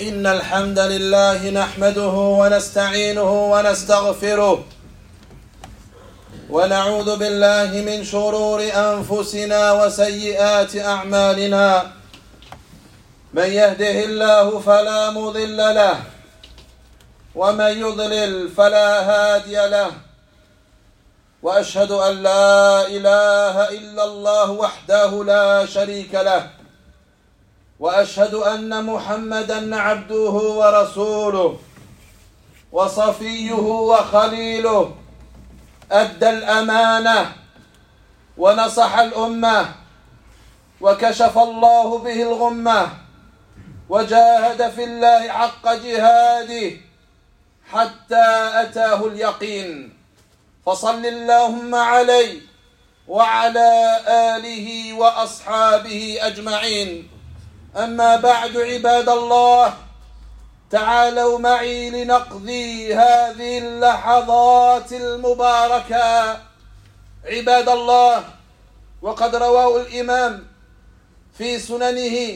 إن الحمد لله نحمده ونستعينه ونستغفره ونعوذ بالله من شرور أنفسنا وسيئات أعمالنا من يهده الله فلا مضل له ومن يضلل فلا هادي له وأشهد أن لا إله إلا الله وحده لا شريك له وأشهد أن محمدًا عبده ورسوله وصفيه وخليله أدى الأمانة ونصح الأمة وكشف الله به الغمة وجاهد في الله حق جهاده حتى أتاه اليقين فصل اللهم عليه وعلى آله وأصحابه أجمعين أما بعد عباد الله تعالوا معي لنقضي هذه اللحظات المباركة عباد الله. وقد رواه الإمام في سننه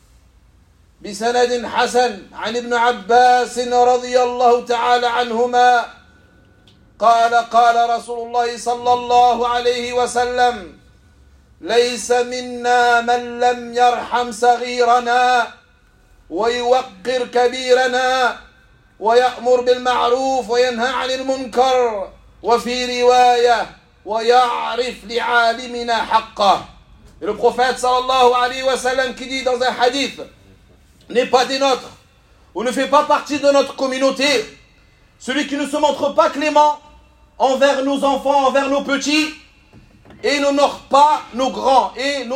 بسند حسن عن ابن عباس رضي الله تعالى عنهما قال رسول الله صلى الله عليه وسلم ليس منا من لم يرحم صغيرنا ويوقر كبيرنا ويأمر بالمعروف وينهى عن المنكر وفي رواية ويعرف لعالمنا حقه. Et le prophète sallallahu alayhi wa sallam qui dit dans un hadith n'est pas des nôtres ou ne fait pas partie de notre communauté celui qui ne se montre pas clément envers nos enfants, envers nos petits et n'honore pas nos grands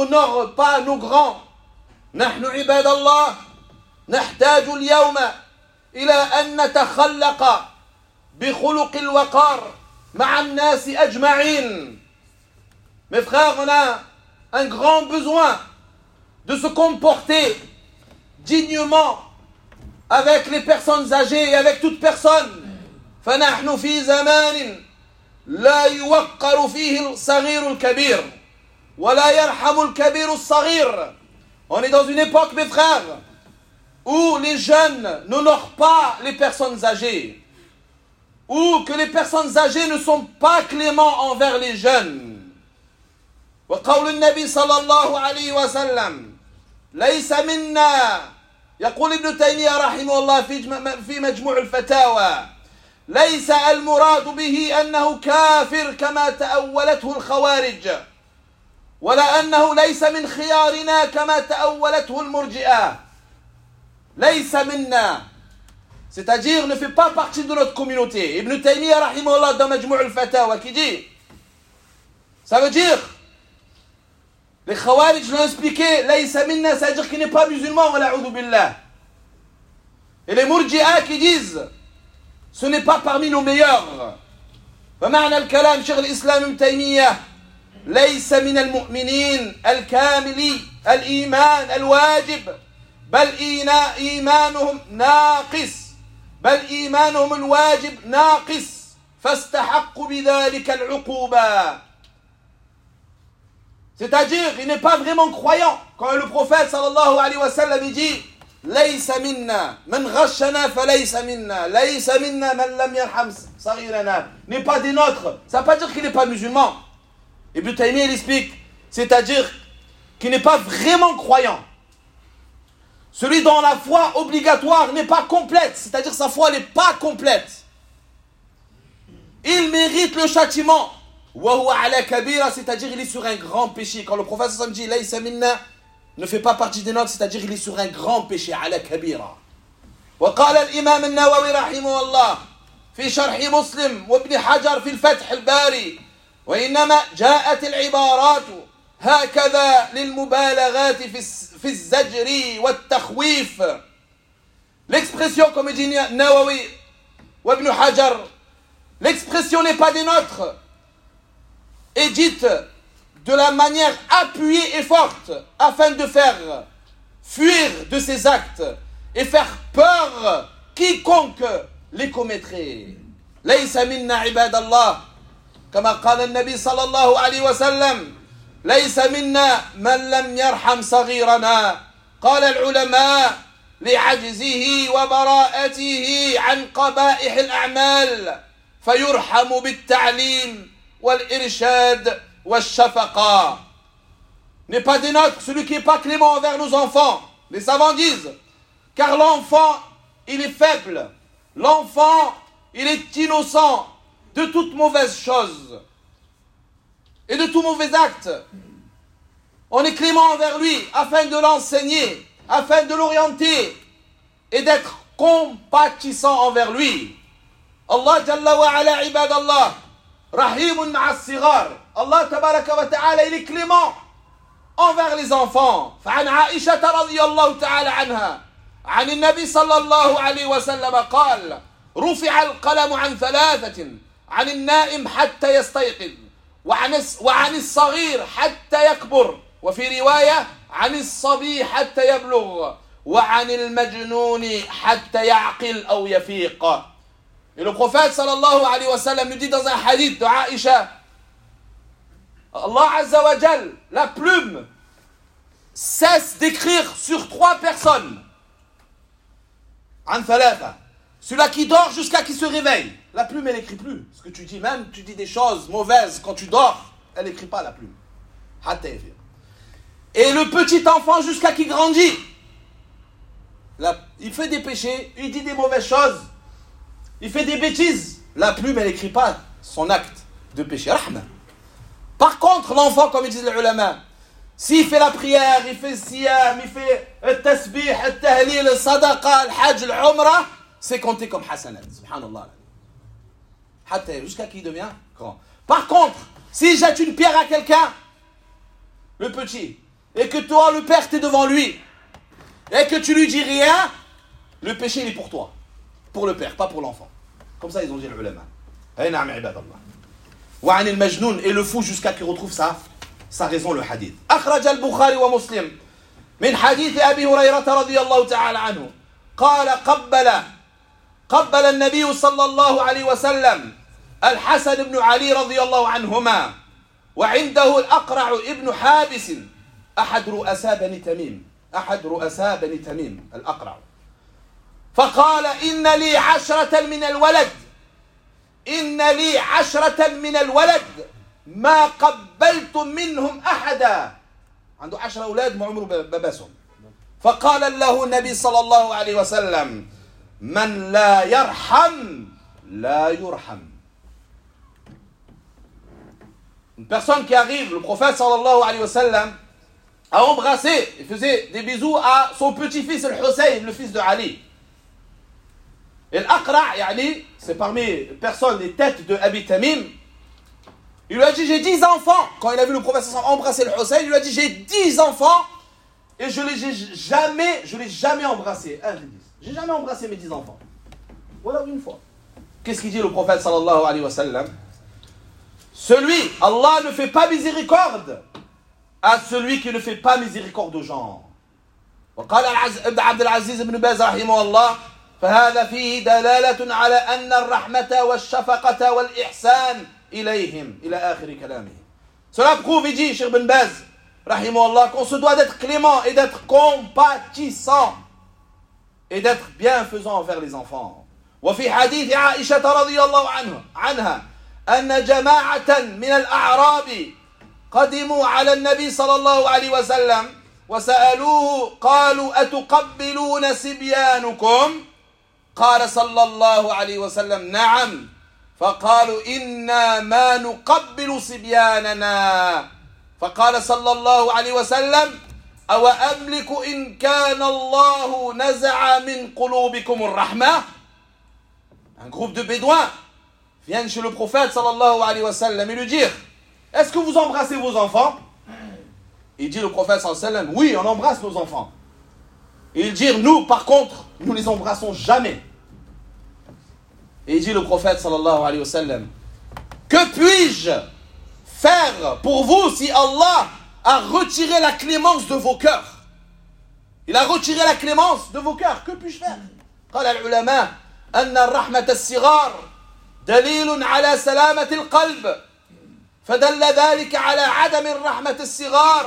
نحن عباد الله نحتاج اليوم إلى أن نتخلق بخلق الوقار مع الناس أجمعين. Mes frères, on a un grand besoin de se comporter dignement avec les personnes âgées et avec toute personne. فنحن في زمان لا يوقر فيه الصغير الكبير ولا يرحم الكبير الصغير. On est dans une époque, mes frères, où les jeunes n'honorent pas les personnes âgées, ou que les personnes âgées ne sont pas cléments envers les jeunes. وقول النبي صلى الله عليه وسلم ليس منا يقول ابن تيمية رحمه الله في مجموع الفتاوى ليس المراد به أنه كافر كما تأولته الخوارج ولا أنه ليس من خيارنا كما تأولته المرجئة. ليس منا, c'est-à-dire ne fait pas partie de notre communauté. Ibn Taymiyyah rahimahullah dans Majmou' al-Fatawa qui dit, ça veut dire, les Khawarij l'ont expliqué, laysa minna, ça veut dire qu'il n'est pas musulman, wa la'udhu billah. Et les Murji'a qui disent, ce n'est pas parmi nos meilleurs. فمعنى الكلام شيخ الإسلام ابن تيمية ليس من المؤمنين الكامل الإيمان الواجب بل إيمانهم ناقص بل إيمانهم الواجب ناقص فاستحقوا بذلك العقوبة. C'est-à-dire, il n'est pas vraiment croyant. Quand le prophète sallallahu alayhi wa sallam dit ليس منا من غشنا فليس منا ليس منا من لم يرحم صغيرنا, n'est pas des nôtres. Ça ne veut pas dire qu'il n'est pas musulman. Ibn Taymiyyah explique, c'est-à-dire qu'il n'est pas vraiment croyant. Celui dont la foi obligatoire n'est pas complète, c'est-à-dire sa foi n'est pas complète. Il mérite le châtiment. Wa huwa ala kabira, c'est-à-dire il est sur un grand péché. Quand le prophète sallallahu alayhi wa sallam dit laysa minna, ne fait pas partie des nôtres, c'est-à-dire il est sur un grand péché, ala kabira. وقال الإمام النووي رحمه الله في شرح مسلم وابن حجر في الفتح الباري وإنما جاءت العبارات هكذا للمبالغات في الزجر والتخويف. L'expression, comme dit Nawawi ou Ibn Hajar, l'expression n'est pas des nôtres, est dite de la manière appuyée et forte afin de faire fuir de ces actes et faire peur quiconque les commettrait. ليس منا عباد الله كما قال النبي صلى الله عليه وسلم ليس منا من لم يرحم صغيرنا. قال العلماء لعجزه وبراءته عن قبائح الأعمال فيرحم بالتعليم والإرشاد والشفقة. N'est pas des nôtres celui qui n'est pas clément envers nos enfants. Les savants disent, car l'enfant, il est faible. L'enfant, il est innocent de toute mauvaise chose et de tout mauvais acte. On est clément envers lui afin de l'enseigner, afin de l'orienter et d'être compatissant envers lui. Allah Jalla wa ala ibadallah, rahimun ma'as sigar. Allah tabaraka wa ta'ala, il est clément envers les enfants. فعن عائشة رضي الله تعالى عنها عن النبي صلى الله عليه وسلم قال رفع القلم عن ثلاثة عن النائم حتى يستيقظ وعن الصغير حتى يكبر وفي رواية عن الصبي حتى يبلغ وعن المجنون حتى يعقل أو يفيق. Et le prophète sallallahu alayhi wa sallam nous dit dans un hadith de Aïcha, Allah Azza wa Jal, la plume cesse d'écrire sur 3 personnes. An thalatha. Celui-là qui dort jusqu'à qu'il se réveille. La plume, elle n'écrit plus. Ce que tu dis, même tu dis des choses mauvaises quand tu dors, elle n'écrit pas la plume. Et le petit enfant jusqu'à qu'il grandit. Il fait des péchés, il dit des mauvaises choses, il fait des bêtises. La plume, elle n'écrit pas son acte de péché. Rahma. Par contre, l'enfant, comme ils disent les ulama, s'il fait la prière, il fait le siyam, il fait le tasbih, le tahlil, le sadaqa, le hajj, l'umrah, c'est compté comme hasanat. Subhanallah. Jusqu'à qu'il devient grand. Par contre, s'il jette une pierre à quelqu'un, le petit, et que toi, le père, t'es devant lui, et que tu lui dis rien, le péché, il est pour toi. Pour le père, pas pour l'enfant. Comme ça, ils ont dit les ulama. وعن المجنون, et le fou jusqu'à qu'il retrouve sa raison, le hadith. أخرج البخاري ومسلم من حديث أبي هريرة رضي الله تعالى عنه قال قبل النبي صلى الله عليه وسلم الحسن بن علي رضي الله عنهما وعنده الأقرع ابن حابس أحد رؤساء بني تميم الأقرع فقال إن لي 10 من الولد ما قبلت منهم أحدا. عنده 10 أولاد ما عمره بباسهم. فقال له النبي صلى الله عليه وسلم من لا يرحم لا يرحم. Une personne qui arrive, le prophète sallallahu alayhi wa sallam a embrassé, il faisait des bisous à son petit-fils Al-Hussein, le fils de Ali. Et l'Aqra', c'est parmi les personnes, les têtes de Abi Tamim. Il lui a dit, j'ai 10 enfants. Quand il a vu le prophète embrasser le Hussein, il lui a dit, j'ai 10 enfants et je l'ai jamais embrassé. J'ai jamais embrassé mes 10 enfants. Voilà une fois. Qu'est-ce qu'il dit le prophète sallallahu alayhi wa sallam? Allah ne fait pas miséricorde à celui qui ne fait pas miséricorde aux gens. وقال عبد العزيز بن باز رحمه الله فهذا فيه دلالة على أن الرحمة والشفقة والإحسان إليهم إلى آخر كلامه. Cela prouve, il dit, Cheikh Ben Baz, rahimahullah, qu'on se doit d'être clément et d'être compatissant et d'être bienfaisant envers les enfants. وفي حديث عائشة رضي الله عنها أن جماعة من الأعراب قدموا على النبي صلى الله عليه وسلم وسألوه قالوا أتقبلون صبيانكم؟ قال صلى الله عليه وسلم نعم. فقالوا إنا ما نقبل صبياننا. فقال صلى الله عليه وسلم أو أملك إن كان الله نزع من قلوبكم الرحمة. Un groupe de bédouins viennent chez le prophète sallallahu alayhi wa sallam et lui dire, est-ce que vous embrassez vos enfants? Il dit le prophète sallallahu alayhi wa sallam, oui, on embrasse nos enfants. Et il dit, nous par contre, nous les embrassons jamais. Et il dit le prophète sallallahu alayhi wa sallam, que puis-je faire pour vous si Allah a retiré la clémence de vos cœurs? Il a retiré la clémence de vos cœurs, que puis-je faire? قال العلماء أن الرحمة الصغار دليل على سلامة القلب فدل ذلك على عدم الرحمة الصغار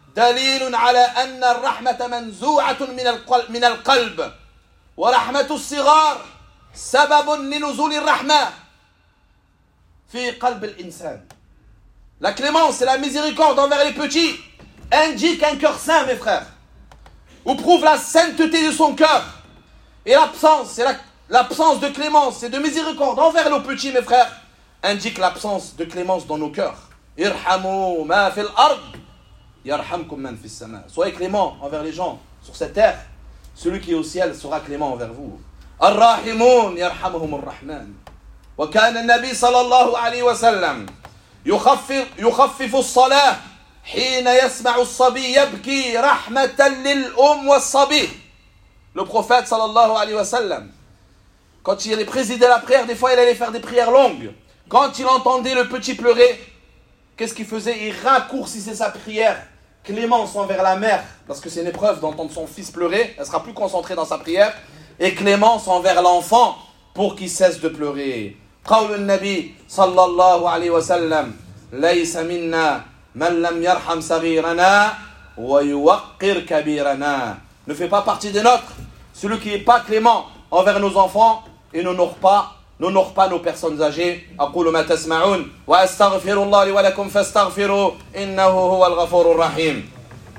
دليل على أن الرحمة منزوعة من القلب ورحمة الصغار سبب لنزول الرحمة في قلب الإنسان. La clémence et la miséricorde envers les petits indiquent un cœur saint, mes frères, ou prouve la sainteté de son cœur. Et l'absence de clémence et de miséricorde envers nos petits, mes frères, indique l'absence de clémence dans nos cœurs. Irhamu ma fil ard yarhamkum man fis sama. Soyez clément envers les gens sur cette terre. Celui qui est au ciel sera clément envers vous. Ar-rahimun yarhamuhum ar-rahman. Wa kana an-nabi sallallahu alayhi wa sallam يخفف الصلاة حين يسمع الصبي يبكي رحمة للأم والصبي. Le prophète sallallahu alayhi wa sallam, quand il présidait la prière, des fois il allait faire des prières longues. Quand il entendait le petit pleurer, qu'est-ce qu'il faisait? Il raccourcissait sa prière. Clémence envers la mère, parce que c'est une épreuve d'entendre son fils pleurer, elle sera plus concentrée dans sa prière. Et clémence envers l'enfant pour qu'il cesse de pleurer. قول النبي صلى الله عليه وسلم ليس منا من لم يرحم صغيرنا ويوقر كبيرنا. Ne fait pas partie des nôtres celui qui n'est pas clément envers nos enfants et n'honore pas nos personnes âgées. أقول ما تسمعون وأستغفر الله لي ولكم فاستغفروا إنه هو الغفور الرحيم.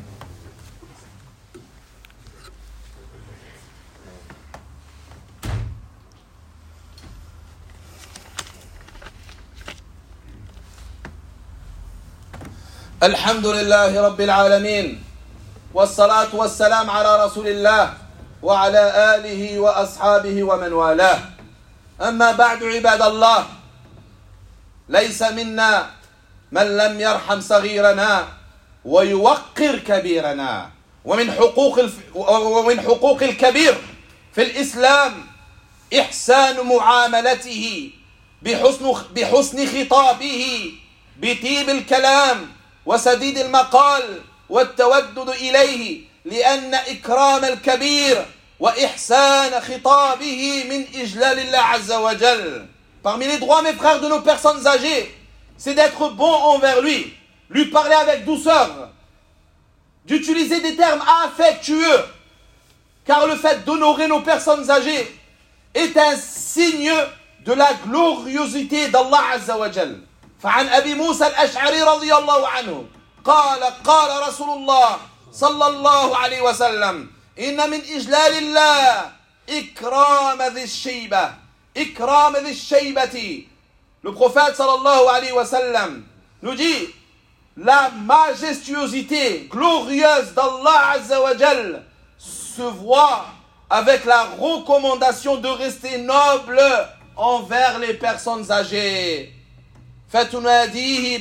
الحمد لله رب العالمين والصلاة والسلام على رسول الله وعلى آله وأصحابه ومن والاه. أما بعد عباد الله، ليس منا من لم يرحم صغيرنا ويوقر كبيرنا. ومن حقوق الكبير في الإسلام إحسان معاملته بحسن خطابه بطيب الكلام وسديد المقال والتودد إليه، لأن إكرام الكبير وإحسان خطابه من إجلال الله عز وجل. Parmi les droits, mes frères, de nos personnes âgées, c'est d'être bon envers lui parler avec douceur, d'utiliser des termes affectueux, car le fait d'honorer nos personnes âgées est un signe de la gloriosité d'Allah Azza wa Jal. فعن أبي موسى الأشعري رضي الله عنه قال رسول الله صلى الله عليه وسلم إن من إجلال الله إكرام ذي الشيبة. Le prophète sallallahu alayhi wa sallam nous dit la majestuosité glorieuse d'Allah Azza wa Jal se voit avec la recommandation de rester noble envers les personnes âgées. فتناديه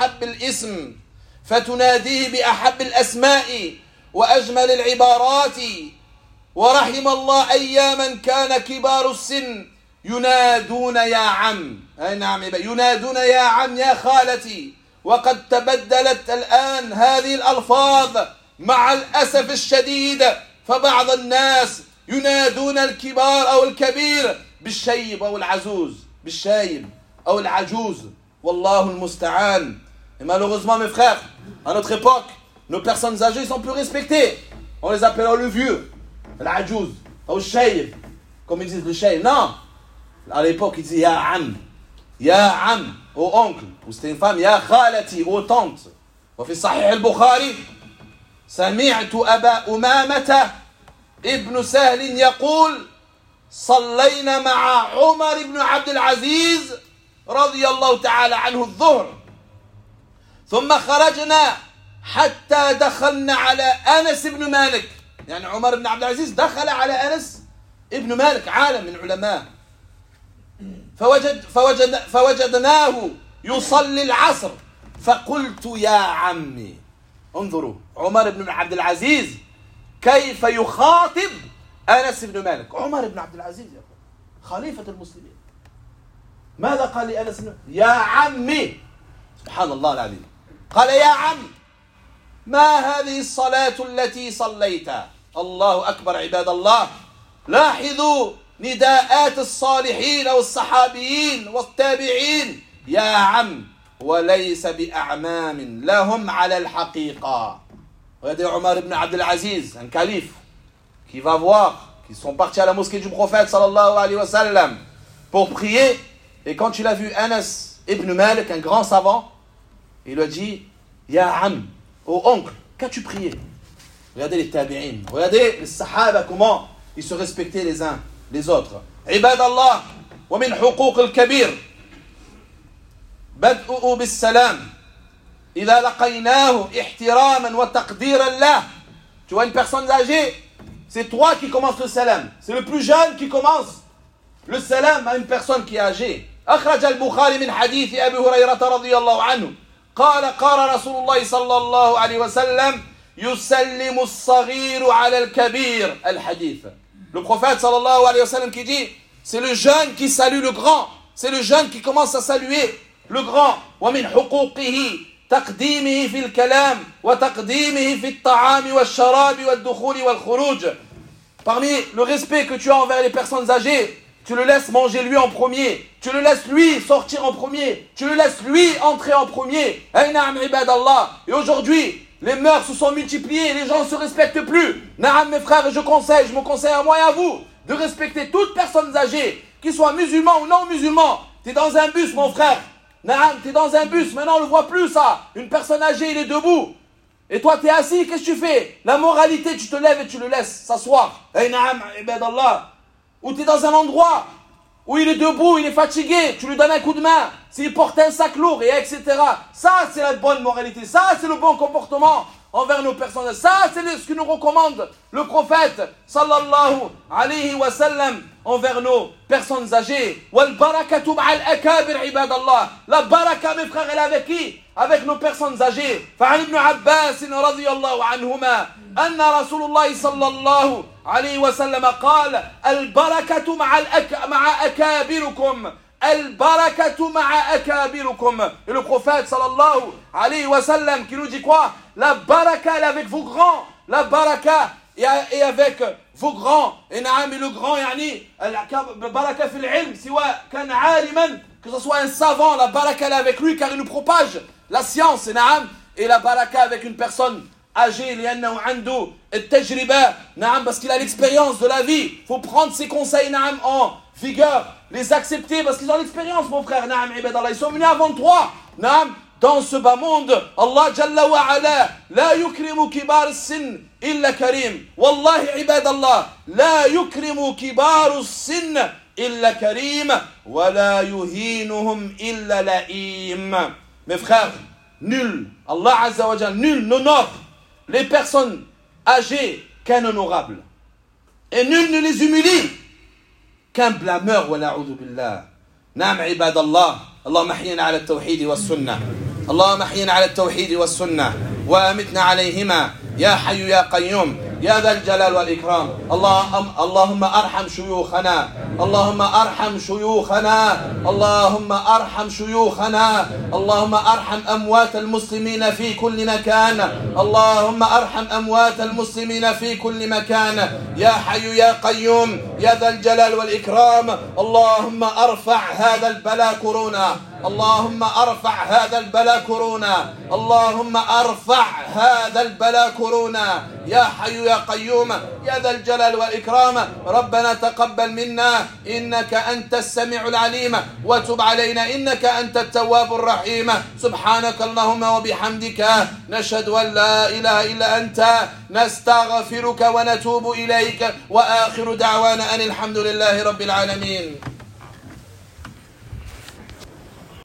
بأحب الأسماء وأجمل العبارات. ورحم الله أياما كان كبار السن ينادون يا عم. أي نعم، ينادون يا عم يا خالتي. وقد تبدلت الآن هذه الألفاظ مع الأسف الشديد، فبعض الناس ينادون الكبار أو الكبير بالشيب أو العجوز، بالشايب أو العجوز. Wallahu al-musta'an. Et malheureusement, mes frères, à notre époque, nos personnes âgées sont plus respectées. On les appelle le vieux, l'adjouz, ou le shaykh, comme ils disent le shaykh. Non, à l'époque, ils disaient ya am, au oncle. Ou c'était une femme, ya khalati, aux tantes. وفي صحيح البخاري سمعت أبا أمامة ابن سهل يقول صلينا مع عمر بن عبد العزيز رضي الله تعالى عنه الظهر ثم خرجنا حتى دخلنا على أنس بن مالك. يعني عمر بن عبد العزيز دخل على أنس ابن مالك، عالم من العلماء، فوجدناه يصلي العصر فقلت يا عمي. انظروا عمر بن عبد العزيز كيف يخاطب أنس بن مالك. عمر بن عبد العزيز خليفة المسلمين، ماذا قال لأنس؟ يا عمي. سبحان الله العظيم. قال يا عم ما هذه الصلاة التي صليتها؟ الله أكبر عباد الله. لاحظوا نداءات الصالحين والصحابيين والتابعين، يا عم، وليس بأعمام لهم على الحقيقة. Regardez Omar ibn Abdel Aziz, un calife, qui va voir, qui sont partis à la mosquée du prophète sallallahu alayhi wa sallam pour prier. Et quand il a vu Anas ibn Malik, un grand savant, il lui a dit, Ya Am, ô oncle, qu'as-tu prié? Regardez les tabi'in, regardez les sahaba, comment ils se respectaient les uns les autres. عباد الله ومن حقوق الكبير بدء بالسلام إذا لقيناه احتراما وتقديرا له. Tu vois une personne âgée, c'est toi qui commences le salam. C'est le plus jeune qui commence le salam à une personne qui est âgée. أخرج البخاري من حديث أبي هريرة رضي الله عنه قال رسول الله صلى الله عليه وسلم يسلم الصغير على الكبير الحديث. Le prophète sallallahu alayhi wa sallam qui dit, c'est le jeune qui salue le grand, c'est le jeune qui commence à saluer le grand. ومن حقوقه تقديمه في الكلام وتقديمه في الطعام والشراب والدخول والخروج. Parmi le respect que tu as envers les personnes âgées, tu le laisses manger lui en premier, tu le laisses lui sortir en premier, tu le laisses lui entrer en premier. Et aujourd'hui, les mœurs se sont multipliées, les gens ne se respectent plus. Naam, mes frères, je me conseille à moi et à vous de respecter toutes personnes âgées, qu'ils soient musulmans ou non musulmans. Tu es dans un bus, mon frère. Naam, tu es dans un bus, maintenant on ne le voit plus ça. Une personne âgée, il est debout. Et toi, tu es assis, qu'est-ce que tu fais? La moralité, tu te lèves et tu le laisses s'asseoir. Naam, ibadallah. Ou tu es dans un endroit où il est debout, il est fatigué, tu lui donnes un coup de main, s'il porte un sac lourd, et etc. Ça, c'est la bonne moralité, ça, c'est le bon comportement envers nos personnes. Ça, c'est ce que nous recommande le prophète, sallallahu alayhi wa sallam, envers nos personnes âgées. Wal barakatu ma'al akabir, ibadallah. La baraka, mes frères, elle est avec qui? Avec nos personnes âgées. Fa'an ibn Abbas, radiyallahu anhuma, anna Rasulullah sallallahu alayhi wa sallam قال البركة مع أكابركم البركة مع أكابركم. Et le prophète sallallahu alayhi wa sallam qui nous dit quoi? La baraka elle est avec vos grands, la baraka est avec vos grands. Et naam, et le grand yani baraka fil ilm سواء كان عالما, que ce soit un savant, la baraka elle est avec lui car il nous propage la science. Et naam, et la baraka avec une personne âgé, لأنه عنده التجربة, نعم, parce qu'il a l'expérience de la vie. Il faut prendre ses conseils, نعم, en vigueur, les accepter parce qu'ils ont l'expérience, mon frère, نعم, ibadallah. Ils sont venus avant toi, نعم, dans ce bas monde. Allah Jalla wa Ala لا يكرم كبار السن إلا كريم. والله عباد الله لا يكرم كبار السن إلا كريم ولا يهينهم إلا لئيم. Mes frères, nul, Allah Azza wa Jalla, nul n'honore les personnes âgées qu'un honorable. Et nul ne les humilie qu'un blâmeur. Wa na'udhu billah. Naam ibadallah. Allahumma ahyina ala al-tawhid wa sunnah. Allahumma ahyina ala al-tawhid wa sunnah. Wa amitna alayhima. Ya hayyu ya qayyum. يا ذا الجلال والإكرام. اللهم أرحم شيوخنا، اللهم أرحم شيوخنا، اللهم أرحم شيوخنا، اللهم أرحم أموات المسلمين في كل مكان، اللهم أرحم أموات المسلمين في كل مكان. يا حي يا قيوم يا ذا الجلال والإكرام. اللهم أرفع هذا البلاء كورونا، اللهم أرفع هذا البلاء كورونا، اللهم أرفع هذا البلاء كورونا. يا حي يا قيوم يا ذا الجلال والإكرام. ربنا تقبل منا إنك أنت السميع العليم وتب علينا إنك أنت التواب الرحيم. سبحانك اللهم وبحمدك نشهد أن لا إله إلا أنت نستغفرك ونتوب إليك. وآخر دعوانا أن الحمد لله رب العالمين.